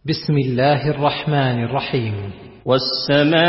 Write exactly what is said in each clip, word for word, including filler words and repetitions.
بسم الله الرحمن الرحيم. والسماء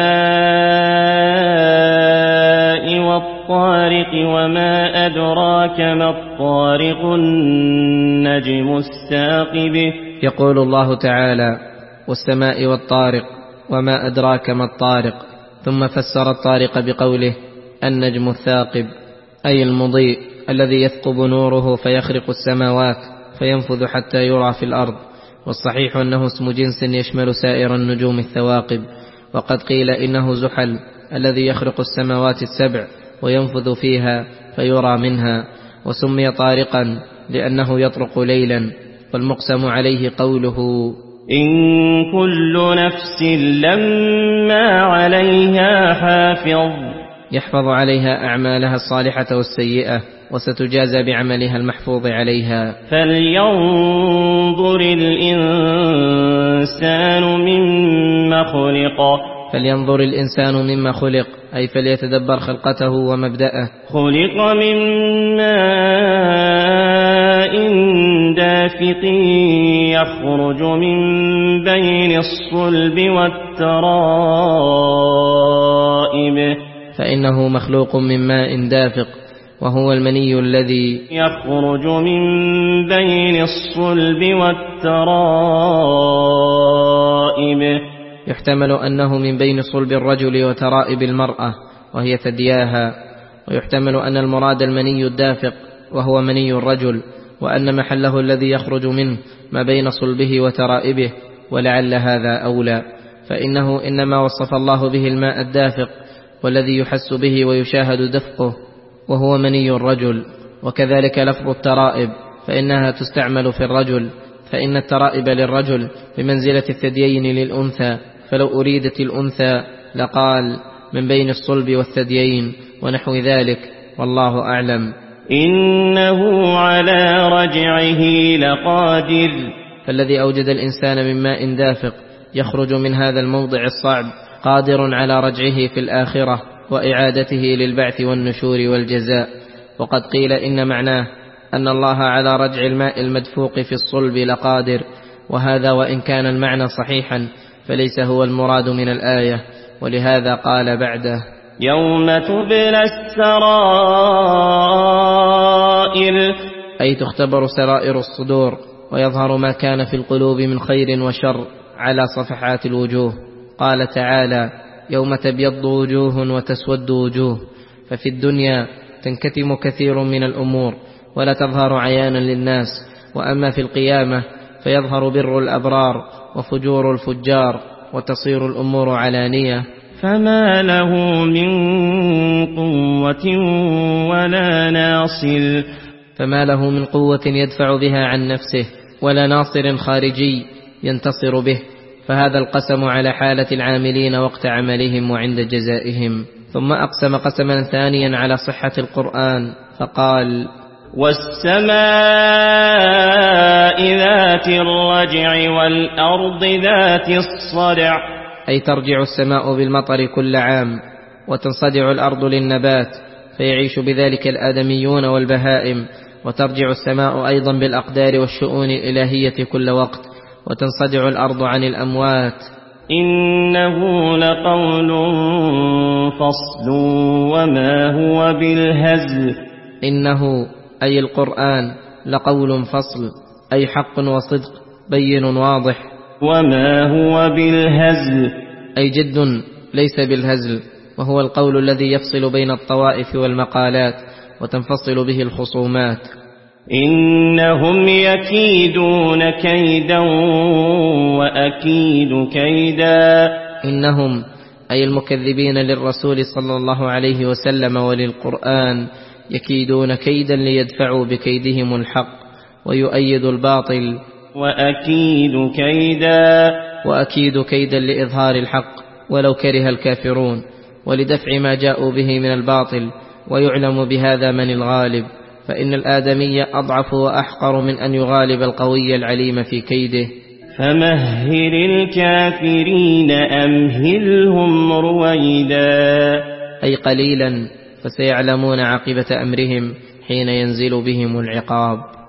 والطارق وما أدراك ما الطارق النجم الثاقب. يقول الله تعالى: والسماء والطارق وما أدراك ما الطارق، ثم فسر الطارق بقوله النجم الثاقب، أي المضيء الذي يثقب نوره فيخرق السماوات فينفذ حتى يرى في الأرض. والصحيح أنه اسم جنس يشمل سائر النجوم الثواقب. وقد قيل إنه زحل الذي يخرق السماوات السبع وينفذ فيها فيرى منها، وسمي طارقا لأنه يطرق ليلا. والمقسم عليه قوله: إن كل نفس لما عليها حافظ، يحفظ عليها أعمالها الصالحة والسيئة، وستجازى بعملها المحفوظ عليها. فلينظر الإنسان مما خلق، فلينظر الإنسان مما خلق، أي فليتدبر خلقته ومبدأه. خلق من ماء دافق يخرج من بين الصلب والترائب، فإنه مخلوق من ماء دافق، وهو المني الذي يخرج من بين الصلب والترائب. يحتمل أنه من بين صلب الرجل وترائب المرأة وهي ثدياها، ويحتمل أن المراد المني الدافق وهو مني الرجل، وأن محله الذي يخرج منه ما بين صلبه وترائبه، ولعل هذا أولى، فإنه إنما وصف الله به الماء الدافق والذي يحس به ويشاهد دفقه، وهو مني الرجل. وكذلك لفظ الترائب، فإنها تستعمل في الرجل، فإن الترائب للرجل بمنزلة الثديين للأنثى، فلو أريدت الأنثى لقال من بين الصلب والثديين ونحو ذلك، والله أعلم. إنه على رجعه لقادر، فالذي أوجد الإنسان من ماء دافق يخرج من هذا الموضع الصعب قادر على رجعه في الآخرة وإعادته للبعث والنشور والجزاء. وقد قيل إن معناه أن الله على رجع الماء المدفوق في الصلب لقادر، وهذا وإن كان المعنى صحيحا فليس هو المراد من الآية، ولهذا قال بعده: يوم تبلى السرائر، أي تختبر سرائر الصدور ويظهر ما كان في القلوب من خير وشر على صفحات الوجوه. قال تعالى: يوم تبيض وجوه وتسود وجوه. ففي الدنيا تنكتم كثير من الأمور ولا تظهر عيانا للناس، وأما في القيامة فيظهر بر الأبرار وفجور الفجار، وتصير الأمور علانية. فما له من قوة ولا ناصر، فما له من قوة يدفع بها عن نفسه، ولا ناصر خارجي ينتصر به. فهذا القسم على حالة العاملين وقت عملهم وعند جزائهم. ثم أقسم قسما ثانيا على صحة القرآن فقال: والسماء ذات الرجع والأرض ذات الصدع، أي ترجع السماء بالمطر كل عام، وتنصدع الأرض للنبات فيعيش بذلك الآدميون والبهائم، وترجع السماء أيضا بالأقدار والشؤون الإلهية كل وقت، وتنصدع الأرض عن الأموات. إنه لقول فصل وما هو بالهزل، إنه أي القرآن لقول فصل، أي حق وصدق بين واضح. وما هو بالهزل، أي جد ليس بالهزل، وهو القول الذي يفصل بين الطوائف والمقالات وتنفصل به الخصومات. إنهم يكيدون كيدا وأكيد كيدا، إنهم أي المكذبين للرسول صلى الله عليه وسلم وللقرآن يكيدون كيدا ليدفعوا بكيدهم الحق ويؤيدوا الباطل. وأكيد كيدا، وأكيد كيدا لإظهار الحق ولو كره الكافرون، ولدفع ما جاءوا به من الباطل، ويعلم بهذا من الغالب، فإن الآدمي أضعف وأحقر من أن يغالب القوي العليم في كيده. فمهل الكافرين أمهلهم رويدا، أي قليلا، فسيعلمون عاقبة أمرهم حين ينزل بهم العقاب.